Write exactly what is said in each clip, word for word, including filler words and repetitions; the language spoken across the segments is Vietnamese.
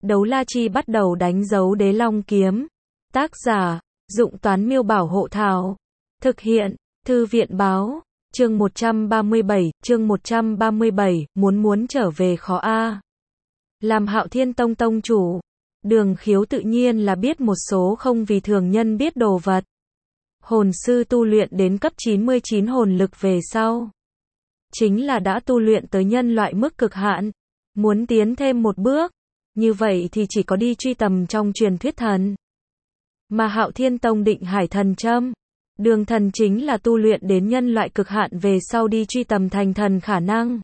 Đấu la chi bắt đầu đánh dấu đế long kiếm. Tác giả, Dụng Toán Miêu Bảo Hộ Thảo. Thực hiện, Thư viện Báo. Chương một trăm ba mươi bảy, chương một trăm ba mươi bảy, muốn muốn trở về khó a. Làm Hạo Thiên Tông tông chủ, Đường Khiếu tự nhiên là biết một số không vì thường nhân biết đồ vật. Hồn sư tu luyện đến cấp chín mươi chín hồn lực về sau, chính là đã tu luyện tới nhân loại mức cực hạn. Muốn tiến thêm một bước, như vậy thì chỉ có đi truy tầm trong truyền thuyết thần. Mà Hạo Thiên Tông Định Hải Thần Châm, Đường Thần chính là tu luyện đến nhân loại cực hạn về sau đi truy tầm thành thần khả năng.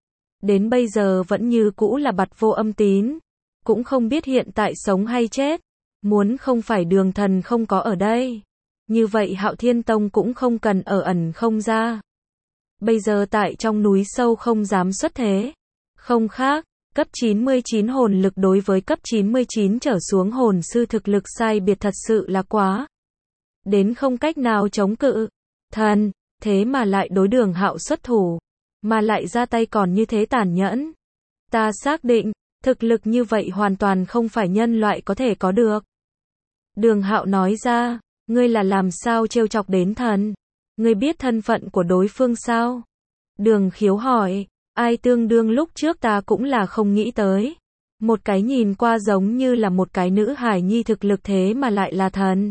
Đến bây giờ vẫn như cũ là bặt vô âm tín, cũng không biết hiện tại sống hay chết. Muốn không phải Đường Thần không có ở đây, như vậy Hạo Thiên Tông cũng không cần ở ẩn không ra. Bây giờ tại trong núi sâu không dám xuất thế. Không khác, cấp chín mươi chín hồn lực đối với cấp chín mươi chín trở xuống hồn sư thực lực sai biệt thật sự là quá. Đến không cách nào chống cự. Thần, thế mà lại đối Đường Hạo xuất thủ, mà lại ra tay còn như thế tàn nhẫn. Ta xác định, thực lực như vậy hoàn toàn không phải nhân loại có thể có được. Đường Hạo nói ra, ngươi là làm sao trêu chọc đến thần? Ngươi biết thân phận của đối phương sao? Đường Khiếu hỏi, ai tương đương lúc trước ta cũng là không nghĩ tới. Một cái nhìn qua giống như là một cái nữ hài nhi thực lực thế mà lại là thần.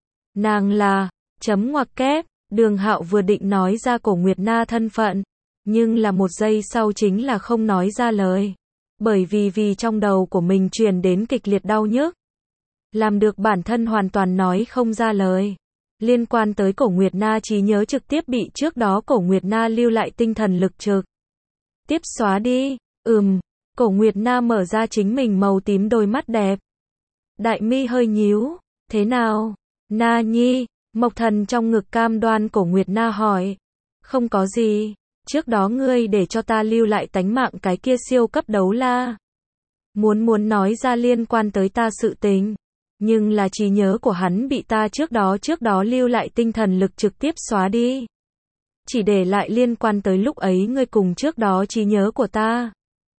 Nàng là, chấm ngoặc kép, Đường Hạo vừa định nói ra Cổ Nguyệt Na thân phận, nhưng là một giây sau chính là không nói ra lời. Bởi vì vì trong đầu của mình truyền đến kịch liệt đau nhức. Làm được bản thân hoàn toàn nói không ra lời. Liên quan tới Cổ Nguyệt Na trí nhớ trực tiếp bị trước đó Cổ Nguyệt Na lưu lại tinh thần lực trực tiếp xóa đi. Ừm, Cổ Nguyệt Na mở ra chính mình màu tím đôi mắt đẹp. Đại mi hơi nhíu, thế nào? Na Nhi, Mộc Thần trong ngực cam đoan Cổ Nguyệt Na hỏi. Không có gì, trước đó ngươi để cho ta lưu lại tánh mạng cái kia siêu cấp đấu la. Muốn muốn nói ra liên quan tới ta sự tình, nhưng là trí nhớ của hắn bị ta trước đó trước đó lưu lại tinh thần lực trực tiếp xóa đi. Chỉ để lại liên quan tới lúc ấy ngươi cùng trước đó trí nhớ của ta.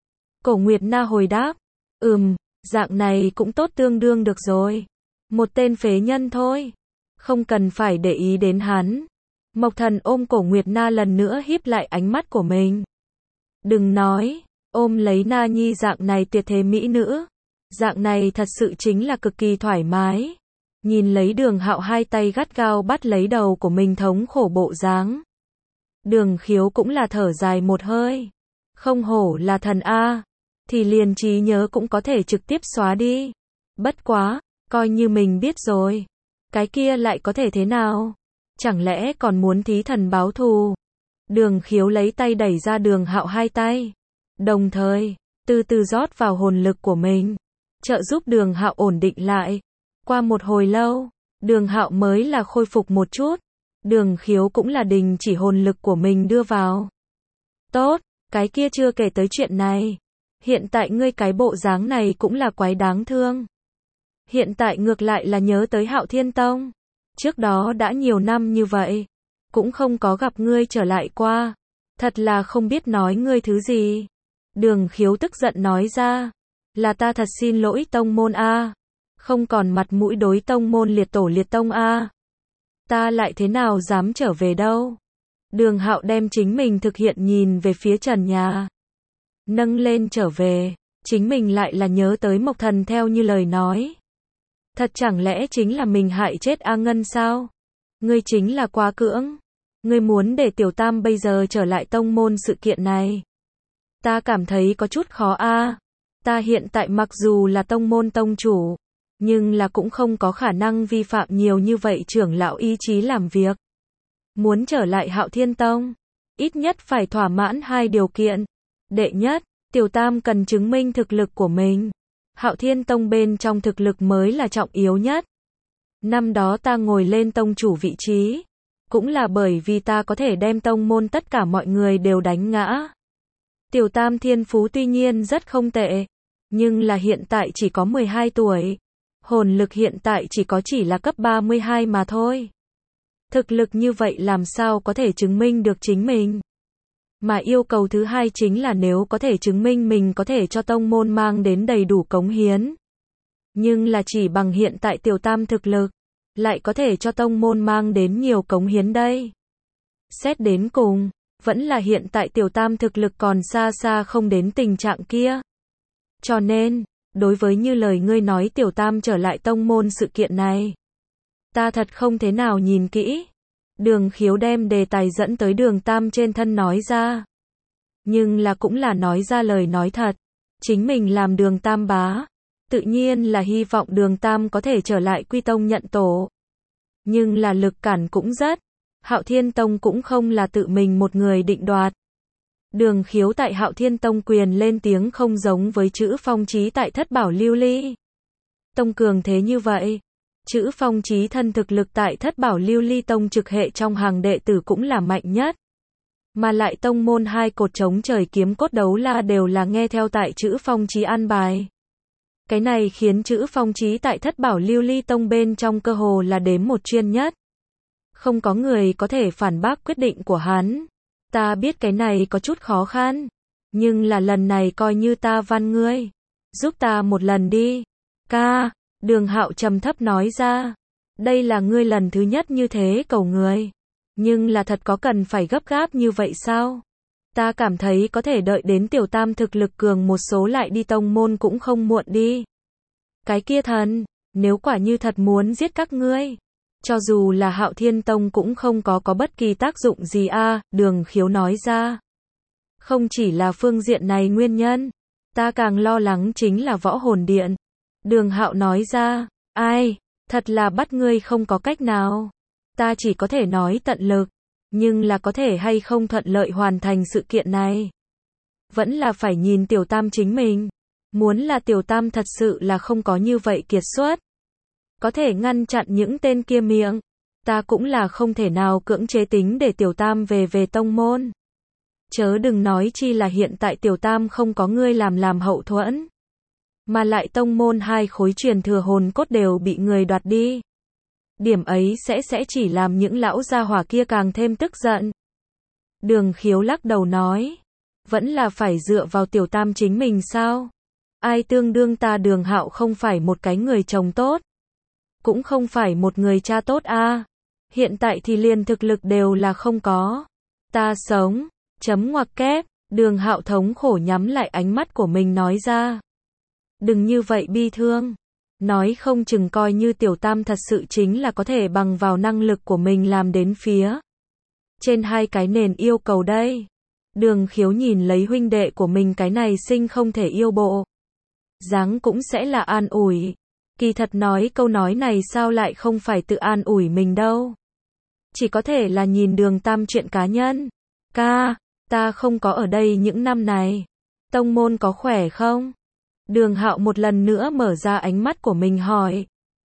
Cổ Nguyệt Na hồi đáp, ừm, dạng này cũng tốt tương đương được rồi. Một tên phế nhân thôi, không cần phải để ý đến hắn. Mộc Thần ôm Cổ Nguyệt Na lần nữa híp lại ánh mắt của mình. Đừng nói, ôm lấy Na Nhi dạng này tuyệt thế mỹ nữ. Dạng này thật sự chính là cực kỳ thoải mái. Nhìn lấy Đường Hạo hai tay gắt gao bắt lấy đầu của mình thống khổ bộ dáng. Đường Khiếu cũng là thở dài một hơi. Không hổ là thần A, thì liền trí nhớ cũng có thể trực tiếp xóa đi. Bất quá, coi như mình biết rồi, cái kia lại có thể thế nào? Chẳng lẽ còn muốn thí thần báo thù? Đường Khiếu lấy tay đẩy ra Đường Hạo hai tay, đồng thời từ từ rót vào hồn lực của mình, trợ giúp Đường Hạo ổn định lại. Qua một hồi lâu, Đường Hạo mới là khôi phục một chút. Đường Khiếu cũng là đình chỉ hồn lực của mình đưa vào. Tốt, cái kia chưa kể tới chuyện này. Hiện tại ngươi cái bộ dáng này cũng là quái đáng thương. Hiện tại ngược lại là nhớ tới Hạo Thiên Tông. Trước đó đã nhiều năm như vậy, cũng không có gặp ngươi trở lại qua. Thật là không biết nói ngươi thứ gì. Đường Khiếu tức giận nói ra, là ta thật xin lỗi tông môn a, không còn mặt mũi đối tông môn liệt tổ liệt tông a. Ta lại thế nào dám trở về đâu. Đường Hạo đem chính mình thực hiện nhìn về phía trần nhà, nâng lên trở về, chính mình lại là nhớ tới Mộc Thần theo như lời nói. Thật chẳng lẽ chính là mình hại chết A Ngân sao? Ngươi chính là quá cưỡng. Ngươi muốn để Tiểu Tam bây giờ trở lại tông môn sự kiện này. Ta cảm thấy có chút khó a. Ta hiện tại mặc dù là tông môn tông chủ, nhưng là cũng không có khả năng vi phạm nhiều như vậy trưởng lão ý chí làm việc. Muốn trở lại Hạo Thiên Tông, ít nhất phải thỏa mãn hai điều kiện. Đệ nhất, Tiểu Tam cần chứng minh thực lực của mình. Hạo Thiên Tông bên trong thực lực mới là trọng yếu nhất. Năm đó ta ngồi lên tông chủ vị trí, cũng là bởi vì ta có thể đem tông môn tất cả mọi người đều đánh ngã. Tiểu Tam thiên phú tuy nhiên rất không tệ, nhưng là hiện tại chỉ có mười hai tuổi. Hồn lực hiện tại chỉ có chỉ là cấp ba mươi hai mà thôi. Thực lực như vậy làm sao có thể chứng minh được chính mình. Mà yêu cầu thứ hai chính là nếu có thể chứng minh mình có thể cho tông môn mang đến đầy đủ cống hiến. Nhưng là chỉ bằng hiện tại tiểu tam thực lực, lại có thể cho tông môn mang đến nhiều cống hiến đây. Xét đến cùng, vẫn là hiện tại tiểu tam thực lực còn xa xa không đến tình trạng kia. Cho nên, đối với như lời ngươi nói tiểu tam trở lại tông môn sự kiện này, ta thật không thế nào nhìn kỹ. Đường Khiếu đem đề tài dẫn tới Đường Tam trên thân nói ra. Nhưng là cũng là nói ra lời nói thật. Chính mình làm Đường Tam bá, tự nhiên là hy vọng Đường Tam có thể trở lại Quy Tông nhận tổ. Nhưng là lực cản cũng rất. Hạo Thiên Tông cũng không là tự mình một người định đoạt. Đường Khiếu tại Hạo Thiên Tông quyền lên tiếng không giống với Chữ Phong Chí tại Thất Bảo Lưu Ly. Tông cường thế như vậy. Chữ Phong Chí thân thực lực tại Thất Bảo Lưu Ly Tông trực hệ trong hàng đệ tử cũng là mạnh nhất. Mà lại tông môn hai cột chống trời kiếm cốt đấu la đều là nghe theo tại Chữ Phong Chí an bài. Cái này khiến Chữ Phong Chí tại Thất Bảo Lưu Ly Tông bên trong cơ hồ là đếm một chuyên nhất. Không có người có thể phản bác quyết định của hắn. Ta biết cái này có chút khó khăn. Nhưng là lần này coi như ta van ngươi. Giúp ta một lần đi. Ca. Đường Hạo trầm thấp nói ra. Đây là ngươi lần thứ nhất như thế cầu người. Nhưng là thật có cần phải gấp gáp như vậy sao? Ta cảm thấy có thể đợi đến tiểu tam thực lực cường một số lại đi tông môn cũng không muộn đi. Cái kia thần, nếu quả như thật muốn giết các ngươi, cho dù là Hạo Thiên Tông cũng không có có bất kỳ tác dụng gì a, à, Đường Khiếu nói ra. Không chỉ là phương diện này nguyên nhân, ta càng lo lắng chính là Võ Hồn Điện. Đường Hạo nói ra, ai, thật là bắt ngươi không có cách nào. Ta chỉ có thể nói tận lực, nhưng là có thể hay không thuận lợi hoàn thành sự kiện này. Vẫn là phải nhìn tiểu tam chính mình. Muốn là tiểu tam thật sự là không có như vậy kiệt xuất. Có thể ngăn chặn những tên kia miệng. Ta cũng là không thể nào cưỡng chế tính để tiểu tam về về tông môn. Chớ đừng nói chi là hiện tại tiểu tam không có ngươi làm làm hậu thuẫn. Mà lại tông môn hai khối truyền thừa hồn cốt đều bị người đoạt đi. Điểm ấy sẽ sẽ chỉ làm những lão gia hỏa kia càng thêm tức giận. Đường Khiếu lắc đầu nói. Vẫn là phải dựa vào tiểu tam chính mình sao? Ai tương đương ta Đường Hạo không phải một cái người chồng tốt. Cũng không phải một người cha tốt a. À. Hiện tại thì liền thực lực đều là không có. Ta sống. Chấm ngoặc kép. Đường Hạo thống khổ nhắm lại ánh mắt của mình nói ra. Đừng như vậy bi thương. Nói không chừng coi như tiểu tam thật sự chính là có thể bằng vào năng lực của mình làm đến phía trên hai cái nền yêu cầu đây. Đường Khiếu nhìn lấy huynh đệ của mình cái này sinh không thể yêu bộ. Dáng cũng sẽ là an ủi. Kỳ thật nói câu nói này sao lại không phải tự an ủi mình đâu. Chỉ có thể là nhìn Đường Tam chuyện cá nhân. Ca, ta không có ở đây những năm này. Tông môn có khỏe không? Đường Hạo một lần nữa mở ra ánh mắt của mình hỏi.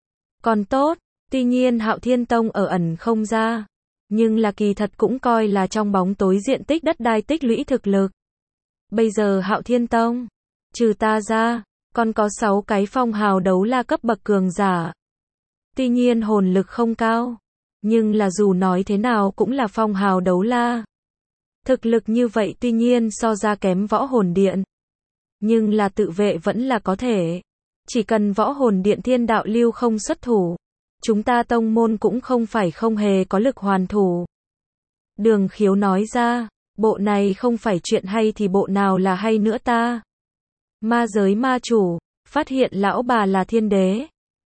Còn tốt, tuy nhiên Hạo Thiên Tông ở ẩn không ra. Nhưng là kỳ thật cũng coi là trong bóng tối diện tích đất đai tích lũy thực lực. Bây giờ Hạo Thiên Tông, trừ ta ra, còn có sáu cái phong hào đấu la cấp bậc cường giả. Tuy nhiên hồn lực không cao. Nhưng là dù nói thế nào cũng là phong hào đấu la. Thực lực như vậy tuy nhiên so ra kém Võ Hồn Điện. Nhưng là tự vệ vẫn là có thể. Chỉ cần Võ Hồn Điện Thiên Đạo Lưu không xuất thủ. Chúng ta tông môn cũng không phải không hề có lực hoàn thủ. Đường Khiếu nói ra. Bộ này không phải chuyện hay thì bộ nào là hay nữa ta. Ma giới ma chủ. Phát hiện lão bà là thiên đế.